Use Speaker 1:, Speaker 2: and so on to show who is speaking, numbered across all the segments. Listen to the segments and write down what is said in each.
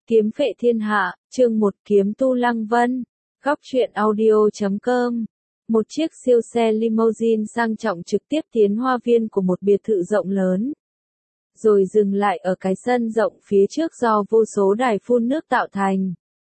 Speaker 1: Kiếm phệ thiên hạ, chương 1 kiếm tu Lăng Vân. Góc truyện audio.com. Một chiếc siêu xe limousine sang trọng trực tiếp tiến hoa viên của một biệt thự rộng lớn. Rồi dừng lại ở cái sân rộng phía trước do vô số đài phun nước tạo thành.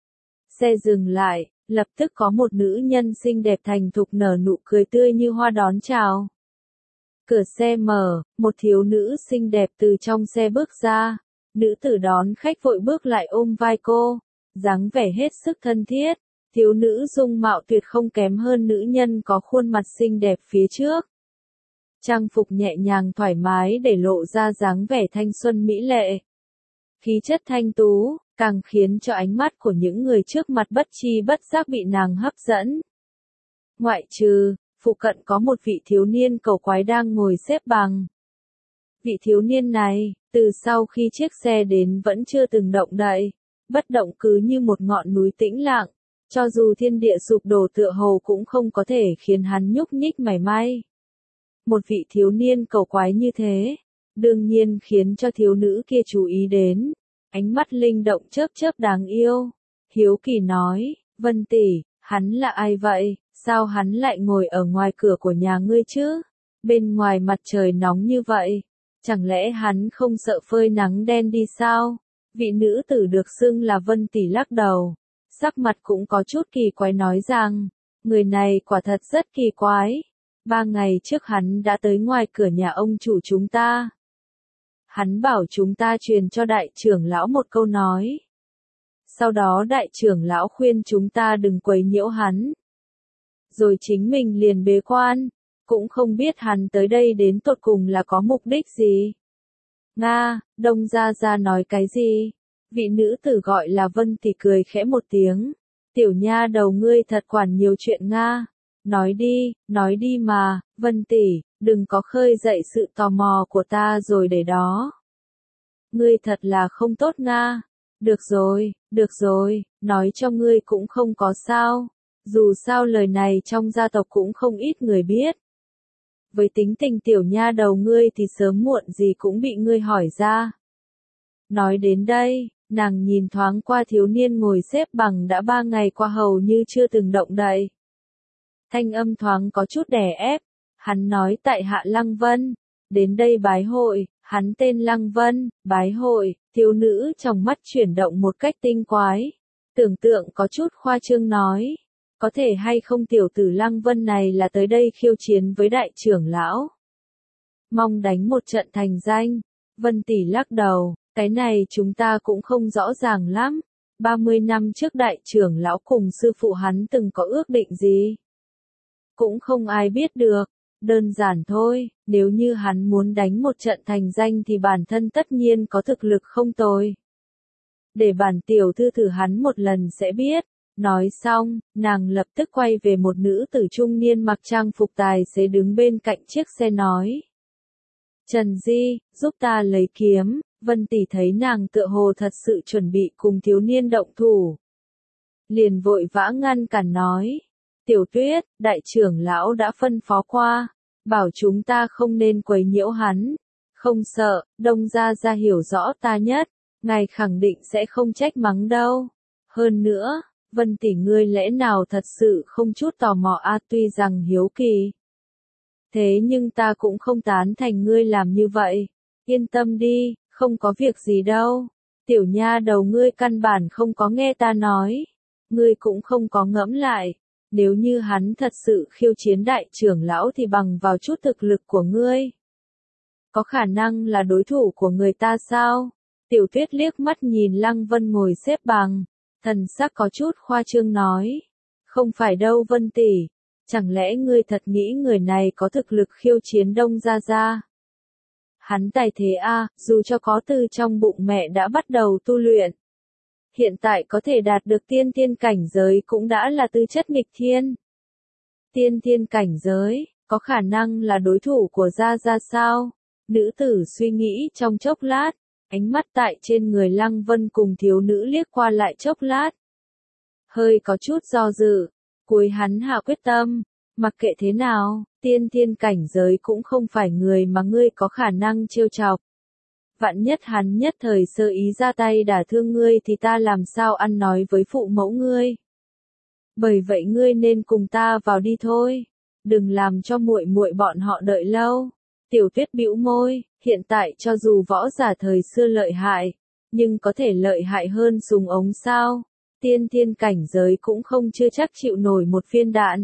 Speaker 1: Xe dừng lại, lập tức có một nữ nhân xinh đẹp thành thục nở nụ cười tươi như hoa đón chào. Cửa xe mở, một thiếu nữ xinh đẹp từ trong xe bước ra. Nữ tử đón khách vội bước lại ôm vai cô, dáng vẻ hết sức thân thiết. Thiếu nữ dung mạo tuyệt không kém hơn nữ nhân có khuôn mặt xinh đẹp phía trước. Trang phục nhẹ nhàng thoải mái để lộ ra dáng vẻ thanh xuân mỹ lệ. Khí chất thanh tú, càng khiến cho ánh mắt của những người trước mặt bất chi bất giác bị nàng hấp dẫn. Ngoại trừ, phụ cận có một vị thiếu niên cầu quái đang ngồi xếp bằng. Vị thiếu niên này, từ sau khi chiếc xe đến vẫn chưa từng động đậy, bất động cứ như một ngọn núi tĩnh lặng, cho dù thiên địa sụp đổ tựa hồ cũng không có thể khiến hắn nhúc nhích mảy may. Một vị thiếu niên cầu quái như thế, đương nhiên khiến cho thiếu nữ kia chú ý đến, ánh mắt linh động chớp chớp đáng yêu. Hiếu kỳ nói, Vân tỷ, hắn là ai vậy, sao hắn lại ngồi ở ngoài cửa của nhà ngươi chứ? Bên ngoài mặt trời nóng như vậy. Chẳng lẽ hắn không sợ phơi nắng đen đi sao? Vị nữ tử được xưng là Vân tỷ lắc đầu, sắc mặt cũng có chút kỳ quái nói rằng, người này quả thật rất kỳ quái. 3 ngày trước hắn đã tới ngoài cửa nhà ông chủ chúng ta. Hắn bảo chúng ta truyền cho đại trưởng lão một câu nói. Sau đó đại trưởng lão khuyên chúng ta đừng quấy nhiễu hắn. Rồi chính mình liền bế quan. Cũng không biết hắn tới đây đến tột cùng là có mục đích gì. Nga, Đông Gia Gia nói cái gì? Vị nữ tử gọi là Vân tỷ cười khẽ một tiếng. Tiểu nha đầu ngươi thật quản nhiều chuyện Nga. Nói đi mà, Vân tỷ, đừng có khơi dậy sự tò mò của ta rồi để đó. Ngươi thật là không tốt Nga. Được rồi, nói cho ngươi cũng không có sao. Dù sao lời này trong gia tộc cũng không ít người biết. Với tính tình tiểu nha đầu ngươi thì sớm muộn gì cũng bị ngươi hỏi ra. Nói đến đây, nàng nhìn thoáng qua thiếu niên ngồi xếp bằng đã 3 ngày qua hầu như chưa từng động đậy. Thanh âm thoáng có chút đè ép, hắn nói tại hạ Lăng Vân, đến đây bái hội, hắn tên Lăng Vân, bái hội, thiếu nữ trong mắt chuyển động một cách tinh quái, tưởng tượng có chút khoa trương nói. Có thể hay không tiểu tử Lăng Vân này là tới đây khiêu chiến với đại trưởng lão. Mong đánh một trận thành danh. Vân tỷ lắc đầu, cái này chúng ta cũng không rõ ràng lắm. 30 năm trước đại trưởng lão cùng sư phụ hắn từng có ước định gì? Cũng không ai biết được. Đơn giản thôi, nếu như hắn muốn đánh một trận thành danh thì bản thân tất nhiên có thực lực không tồi. Để bản tiểu thư thử hắn một lần sẽ biết. Nói xong, nàng lập tức quay về một nữ tử trung niên mặc trang phục tài xế đứng bên cạnh chiếc xe nói. Trần Di, giúp ta lấy kiếm. Vân tỷ thấy nàng tựa hồ thật sự chuẩn bị cùng thiếu niên động thủ. Liền vội vã ngăn cản nói. Tiểu Tuyết, đại trưởng lão đã phân phó qua, bảo chúng ta không nên quấy nhiễu hắn. Không sợ, Đông Gia Gia hiểu rõ ta nhất, ngài khẳng định sẽ không trách mắng đâu. Hơn nữa, Vân tỷ ngươi lẽ nào thật sự không chút tò mò tuy rằng hiếu kỳ. Thế nhưng ta cũng không tán thành ngươi làm như vậy. Yên tâm đi, không có việc gì đâu. Tiểu nha đầu ngươi căn bản không có nghe ta nói. Ngươi cũng không có ngẫm lại. Nếu như hắn thật sự khiêu chiến đại trưởng lão thì bằng vào chút thực lực của ngươi. Có khả năng là đối thủ của người ta sao? Tiểu Tuyết liếc mắt nhìn Lăng Vân ngồi xếp bằng. Thần sắc có chút khoa trương nói. Không phải đâu Vân tỷ. Chẳng lẽ ngươi thật nghĩ người này có thực lực khiêu chiến Đông Gia Gia? Hắn tài thế dù cho có từ trong bụng mẹ đã bắt đầu tu luyện. Hiện tại có thể đạt được tiên thiên cảnh giới cũng đã là tư chất nghịch thiên. Tiên thiên cảnh giới, có khả năng là đối thủ của Gia Gia sao? Nữ tử suy nghĩ trong chốc lát. Ánh mắt tại trên người Lăng Vân cùng thiếu nữ liếc qua lại chốc lát. Hơi có chút do dự, cuối hắn hạ quyết tâm, mặc kệ thế nào, tiên thiên cảnh giới cũng không phải người mà ngươi có khả năng trêu chọc. Vạn nhất hắn nhất thời sơ ý ra tay đả thương ngươi thì ta làm sao ăn nói với phụ mẫu ngươi. Bởi vậy ngươi nên cùng ta vào đi thôi, đừng làm cho muội muội bọn họ đợi lâu. Tiểu Tuyết bĩu môi, hiện tại cho dù võ giả thời xưa lợi hại, nhưng có thể lợi hại hơn súng ống sao? Tiên thiên cảnh giới cũng không chưa chắc chịu nổi một viên đạn.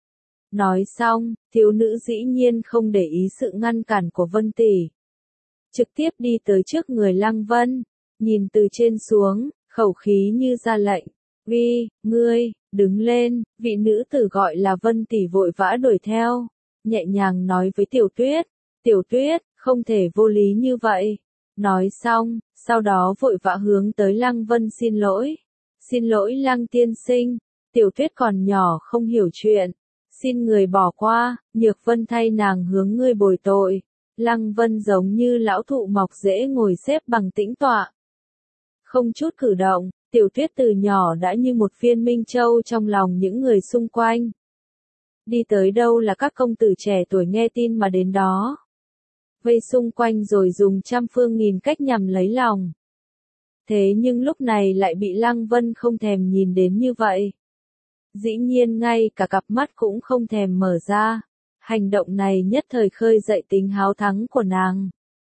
Speaker 1: Nói xong, thiếu nữ dĩ nhiên không để ý sự ngăn cản của Vân tỷ. Trực tiếp đi tới trước người Lăng Vân, nhìn từ trên xuống, khẩu khí như ra lệnh. Vi, ngươi, đứng lên, vị nữ tử gọi là Vân tỷ vội vã đuổi theo, nhẹ nhàng nói với Tiểu Tuyết, không thể vô lý như vậy. Nói xong, sau đó vội vã hướng tới Lăng Vân xin lỗi. Xin lỗi Lăng tiên sinh, Tiểu Tuyết còn nhỏ không hiểu chuyện. Xin người bỏ qua, Nhược Vân thay nàng hướng ngươi bồi tội. Lăng Vân giống như lão thụ mọc rễ ngồi xếp bằng tĩnh tọa. Không chút cử động, Tiểu Tuyết từ nhỏ đã như một viên minh châu trong lòng những người xung quanh. Đi tới đâu là các công tử trẻ tuổi nghe tin mà đến đó. Vây xung quanh rồi dùng trăm phương nghìn cách nhằm lấy lòng. Thế nhưng lúc này lại bị Lăng Vân không thèm nhìn đến như vậy. Dĩ nhiên ngay cả cặp mắt cũng không thèm mở ra. Hành động này nhất thời khơi dậy tính háo thắng của nàng.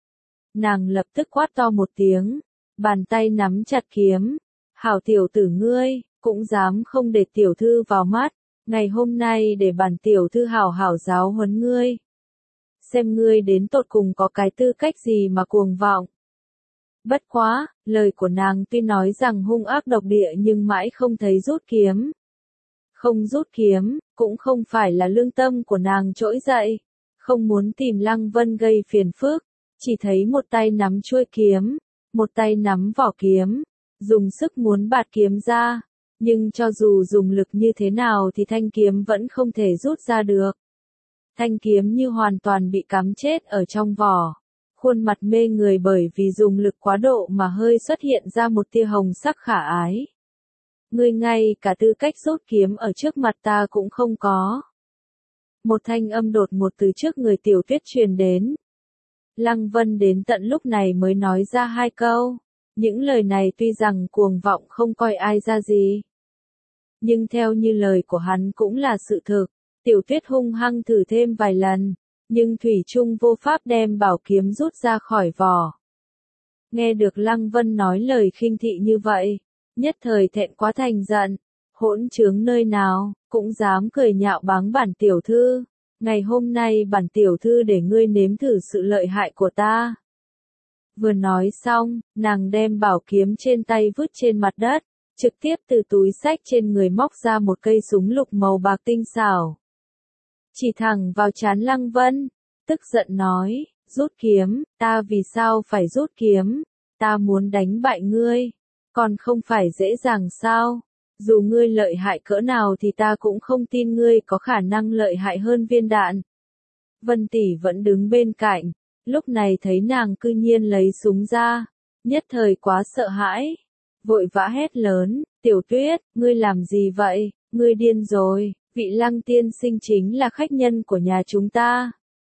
Speaker 1: Nàng lập tức quát to một tiếng, bàn tay nắm chặt kiếm. Hảo tiểu tử ngươi, cũng dám không để tiểu thư vào mắt, ngày hôm nay để bản tiểu thư hảo hảo giáo huấn ngươi. Xem ngươi đến tột cùng có cái tư cách gì mà cuồng vọng. Bất quá, lời của nàng tuy nói rằng hung ác độc địa nhưng mãi không thấy rút kiếm. Không rút kiếm, cũng không phải là lương tâm của nàng trỗi dậy, không muốn tìm Lăng Vân gây phiền phức, chỉ thấy một tay nắm chuôi kiếm, một tay nắm vỏ kiếm, dùng sức muốn bạt kiếm ra, nhưng cho dù dùng lực như thế nào thì thanh kiếm vẫn không thể rút ra được. Thanh kiếm như hoàn toàn bị cắm chết ở trong vỏ, khuôn mặt mê người bởi vì dùng lực quá độ mà hơi xuất hiện ra một tia hồng sắc khả ái. Ngươi ngay cả tư cách rút kiếm ở trước mặt ta cũng không có. Một thanh âm đột ngột từ trước người Tiểu Tuyết truyền đến. Lăng Vân đến tận lúc này mới nói ra hai câu. Những lời này tuy rằng cuồng vọng không coi ai ra gì, nhưng theo như lời của hắn cũng là sự thực. Tiểu Tuyết hung hăng thử thêm vài lần, nhưng thủy chung vô pháp đem bảo kiếm rút ra khỏi vỏ. Nghe được Lăng Vân nói lời khinh thị như vậy, nhất thời thẹn quá thành giận, hỗn trướng nơi nào, cũng dám cười nhạo báng bản tiểu thư. Ngày hôm nay bản tiểu thư để ngươi nếm thử sự lợi hại của ta. Vừa nói xong, nàng đem bảo kiếm trên tay vứt trên mặt đất, trực tiếp từ túi xách trên người móc ra một cây súng lục màu bạc tinh xảo. Chỉ thẳng vào trán Lăng Vân, tức giận nói, rút kiếm, ta vì sao phải rút kiếm, ta muốn đánh bại ngươi, còn không phải dễ dàng sao, dù ngươi lợi hại cỡ nào thì ta cũng không tin ngươi có khả năng lợi hại hơn viên đạn. Vân tỷ vẫn đứng bên cạnh, lúc này thấy nàng cư nhiên lấy súng ra, nhất thời quá sợ hãi, vội vã hét lớn, Tiểu Tuyết, ngươi làm gì vậy, ngươi điên rồi. Vị Lăng tiên sinh chính là khách nhân của nhà chúng ta.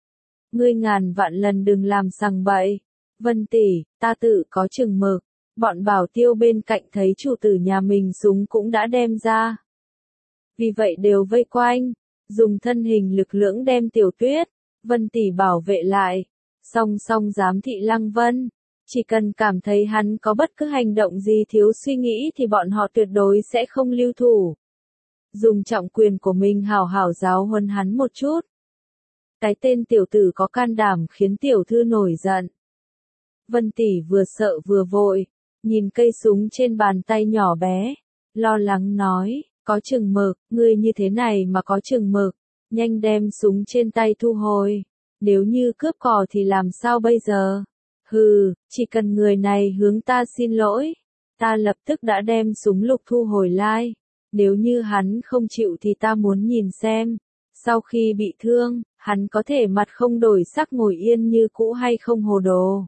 Speaker 1: Ngươi ngàn vạn lần đừng làm sằng bậy. Vân tỷ, ta tự có chừng mực. Bọn bảo tiêu bên cạnh thấy chủ tử nhà mình súng cũng đã đem ra. Vì vậy đều vây quanh, dùng thân hình lực lưỡng đem Tiểu Tuyết, Vân tỷ bảo vệ lại. Song song giám thị Lăng Vân. Chỉ cần cảm thấy hắn có bất cứ hành động gì thiếu suy nghĩ thì bọn họ tuyệt đối sẽ không lưu thủ. Dùng trọng quyền của mình hảo hảo giáo huấn hắn một chút. Cái tên tiểu tử có can đảm khiến tiểu thư nổi giận. Vân tỷ vừa sợ vừa vội, nhìn cây súng trên bàn tay nhỏ bé, lo lắng nói, có chừng mực, ngươi như thế này mà có chừng mực, nhanh đem súng trên tay thu hồi, nếu như cướp cò thì làm sao bây giờ? Hừ, chỉ cần người này hướng ta xin lỗi, ta lập tức đã đem súng lục thu hồi lại. Nếu như hắn không chịu thì ta muốn nhìn xem, sau khi bị thương, hắn có thể mặt không đổi sắc ngồi yên như cũ hay không hồ đồ.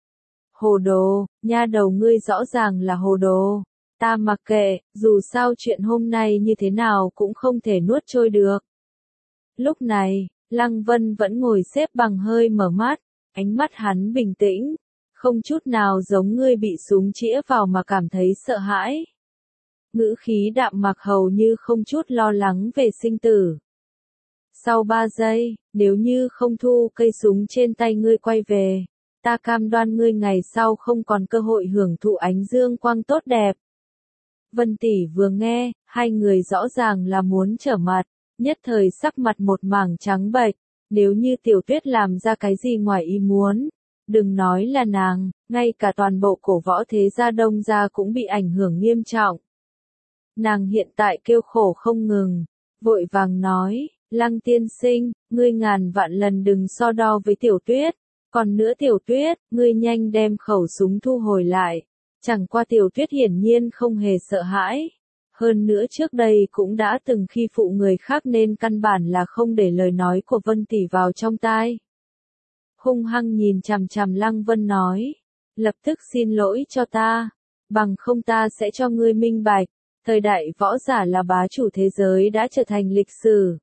Speaker 1: Hồ đồ, nha đầu ngươi rõ ràng là hồ đồ. Ta mặc kệ, dù sao chuyện hôm nay như thế nào cũng không thể nuốt trôi được. Lúc này, Lăng Vân vẫn ngồi xếp bằng hơi mở mắt, ánh mắt hắn bình tĩnh, Không chút nào giống ngươi bị súng chĩa vào mà cảm thấy sợ hãi. Ngữ khí đạm mạc hầu như không chút lo lắng về sinh tử. Sau 3 giây, nếu như không thu cây súng trên tay ngươi quay về, ta cam đoan ngươi ngày sau không còn cơ hội hưởng thụ ánh dương quang tốt đẹp. Vân Tỷ vừa nghe, hai người rõ ràng là muốn trở mặt, nhất thời sắc mặt một mảng trắng bệch, nếu như Tiểu Tuyết làm ra cái gì ngoài ý muốn, đừng nói là nàng, ngay cả toàn bộ cổ võ thế gia Đông gia cũng bị ảnh hưởng nghiêm trọng. Nàng hiện tại kêu khổ không ngừng, vội vàng nói, Lăng tiên sinh, ngươi ngàn vạn lần đừng so đo với Tiểu Tuyết, còn nữa Tiểu Tuyết, ngươi nhanh đem khẩu súng thu hồi lại. Chẳng qua Tiểu Tuyết hiển nhiên không hề sợ hãi. Hơn nữa trước đây cũng đã từng khi phụ người khác nên căn bản là không để lời nói của Vân Tỷ vào trong tai. Hung hăng nhìn chằm chằm Lăng Vân nói, lập tức xin lỗi cho ta, bằng không ta sẽ cho ngươi minh bạch, thời đại võ giả là bá chủ thế giới đã trở thành lịch sử.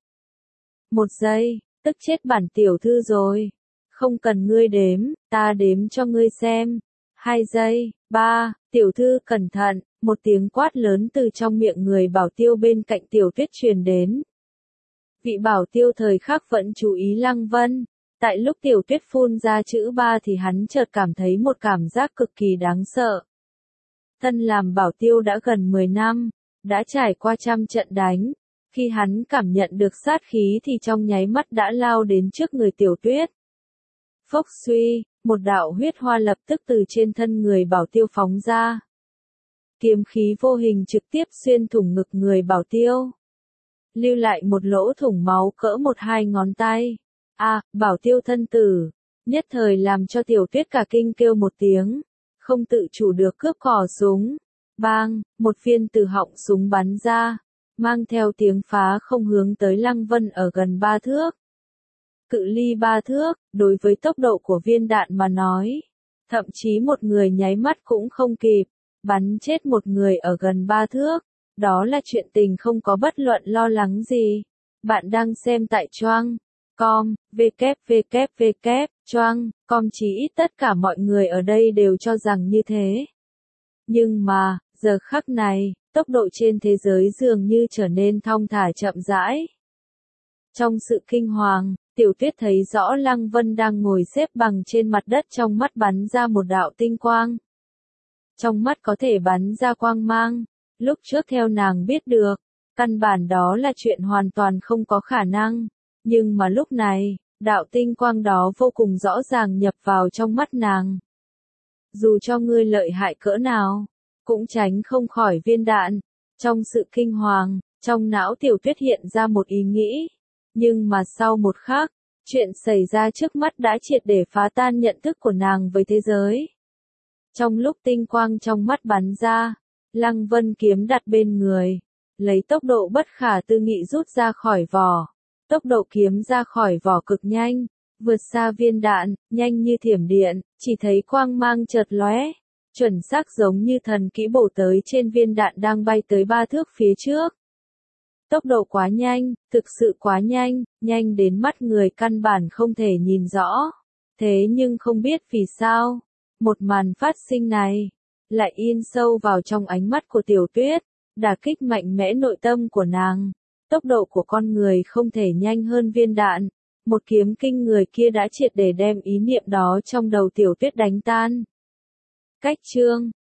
Speaker 1: 1 giây, tức chết bản tiểu thư rồi. Không cần ngươi đếm, ta đếm cho ngươi xem. 2 giây, 3, tiểu thư cẩn thận, một tiếng quát lớn từ trong miệng người bảo tiêu bên cạnh Tiểu Tuyết truyền đến. Vị bảo tiêu thời khắc vẫn chú ý Lăng Vân, tại lúc Tiểu Tuyết phun ra chữ 3 thì hắn chợt cảm thấy một cảm giác cực kỳ đáng sợ. Thân làm bảo tiêu đã gần 10 năm, đã trải qua trăm trận đánh, khi hắn cảm nhận được sát khí thì trong nháy mắt đã lao đến trước người Tiểu Tuyết. Phốc suy, một đạo huyết hoa lập tức từ trên thân người bảo tiêu phóng ra. Kiếm khí vô hình trực tiếp xuyên thủng ngực người bảo tiêu, lưu lại một lỗ thủng máu cỡ 1-2 ngón tay. Bảo tiêu thân tử, nhất thời làm cho Tiểu Tuyết cả kinh kêu một tiếng, không tự chủ được cướp cò súng. Bang, một viên từ họng súng bắn ra, mang theo tiếng phá không hướng tới Lăng Vân ở gần 3 thước. Cự ly 3 thước, đối với tốc độ của viên đạn mà nói, thậm chí một người nháy mắt cũng không kịp, bắn chết một người ở gần 3 thước, đó là chuyện tình không có bất luận lo lắng gì. Bạn đang xem tại Choang.com, Choang.com, chỉ ít tất cả mọi người ở đây đều cho rằng như thế. Nhưng mà, giờ khắc này, tốc độ trên thế giới dường như trở nên thong thả chậm rãi. Trong sự kinh hoàng, Tiểu Tuyết thấy rõ Lăng Vân đang ngồi xếp bằng trên mặt đất, trong mắt bắn ra một đạo tinh quang. Trong mắt có thể bắn ra quang mang, lúc trước theo nàng biết được, căn bản đó là chuyện hoàn toàn không có khả năng, nhưng mà lúc này, đạo tinh quang đó vô cùng rõ ràng nhập vào trong mắt nàng. Dù cho ngươi lợi hại cỡ nào, cũng tránh không khỏi viên đạn. Trong sự kinh hoàng, trong não Tiểu Tuyết hiện ra một ý nghĩ, nhưng mà sau một khắc, chuyện xảy ra trước mắt đã triệt để phá tan nhận thức của nàng với thế giới. Trong lúc tinh quang trong mắt bắn ra, Lăng Vân kiếm đặt bên người, lấy tốc độ bất khả tư nghị rút ra khỏi vỏ. Tốc độ kiếm ra khỏi vỏ cực nhanh, vượt xa viên đạn, nhanh như thiểm điện, chỉ thấy quang mang chợt lóe, chuẩn xác giống như thần kỹ bổ tới trên viên đạn đang bay tới 3 thước phía trước. Tốc độ quá nhanh, thực sự quá nhanh, nhanh đến mắt người căn bản không thể nhìn rõ. Thế nhưng không biết vì sao, một màn phát sinh này lại in sâu vào trong ánh mắt của Tiểu Tuyết, đả kích mạnh mẽ nội tâm của nàng. Tốc độ của con người không thể nhanh hơn viên đạn, một kiếm kinh người kia đã triệt để đem ý niệm đó trong đầu Tiểu Tuyết đánh tan. Cách chương